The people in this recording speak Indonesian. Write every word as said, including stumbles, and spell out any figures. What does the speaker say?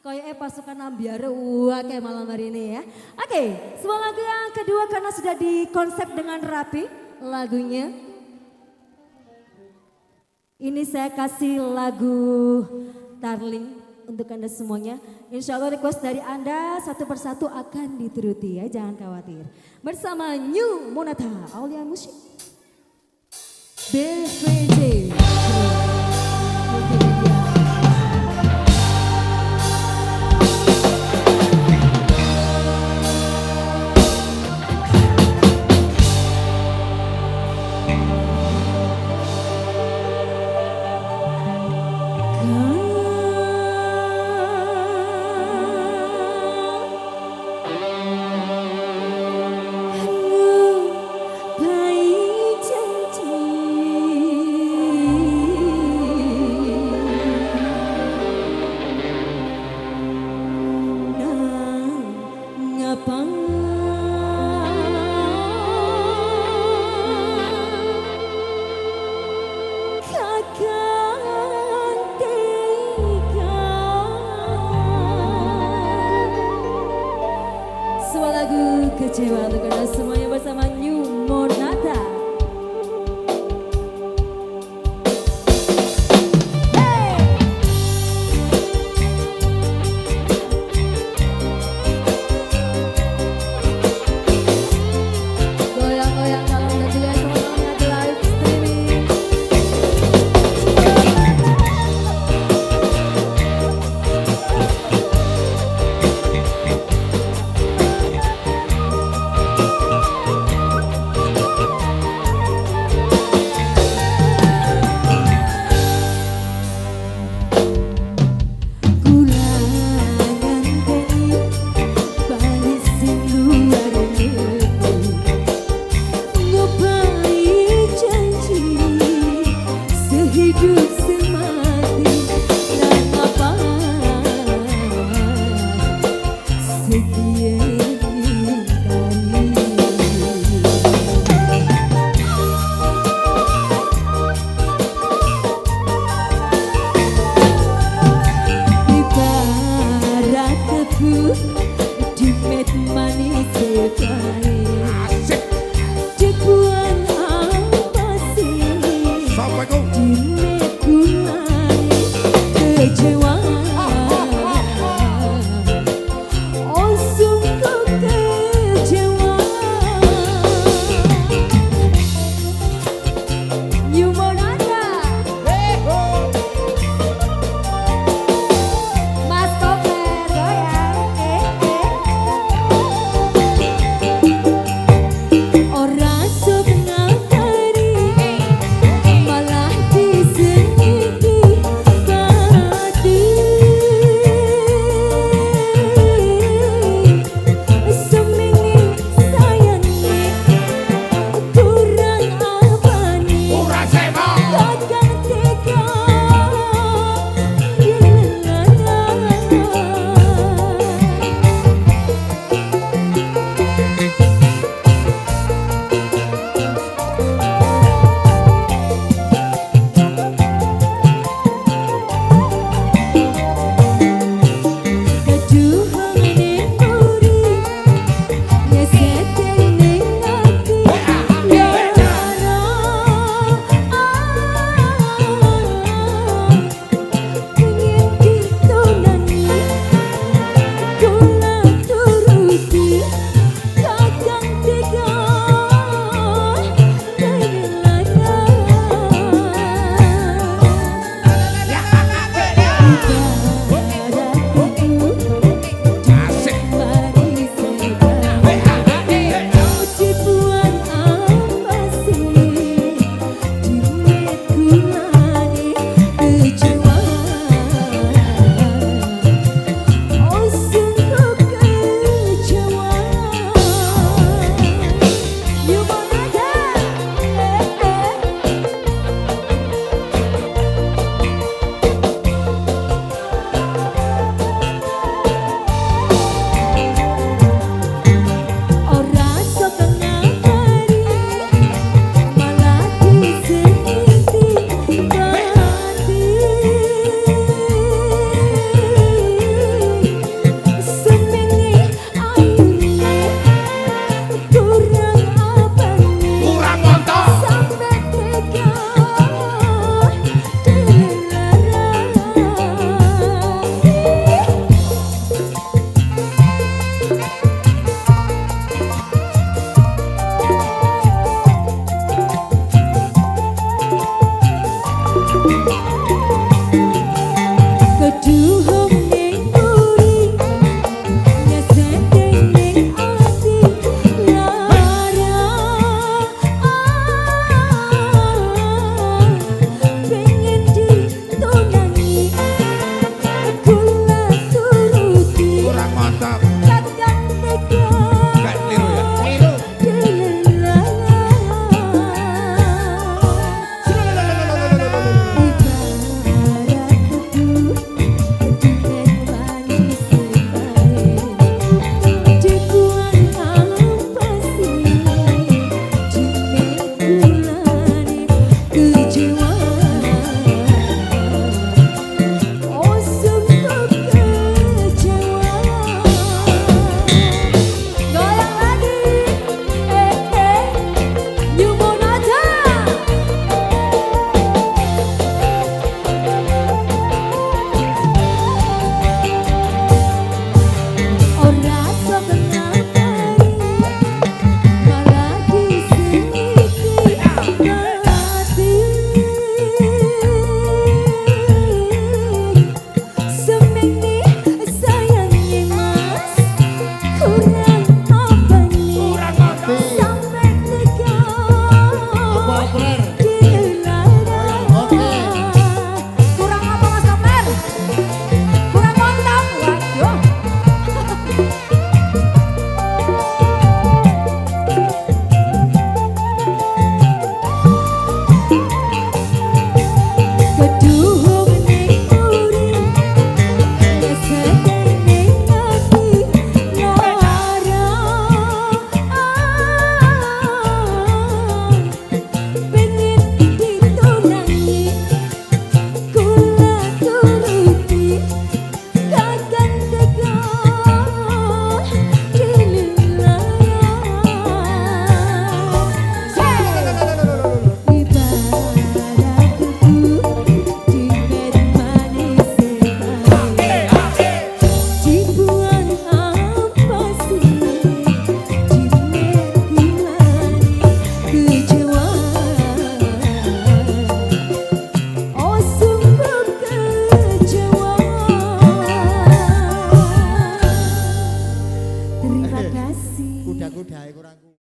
Kayak pasukan ambiar wah kayak malam hari ini ya. Oke, sebuah lagu yang kedua karena sudah dikonsep dengan rapi lagunya. Ini saya kasih lagu Darling untuk Anda semuanya. Insya Allah request dari Anda satu persatu akan dituruti ya, jangan khawatir. Bersama New Monata, Aulia Musik. B V J. Kecewa untuk Anda semuanya bersama New Monata. Goyang-goyang kalau Anda juga teman-teman lihat live streaming. Dimet manis sekali Dibuang apa sih Dimet gulai Kecewa Oh sungguh kecewa New Monata Mas Koper goyang Malah diseniki Terima kasih. Kuda-kuda kurang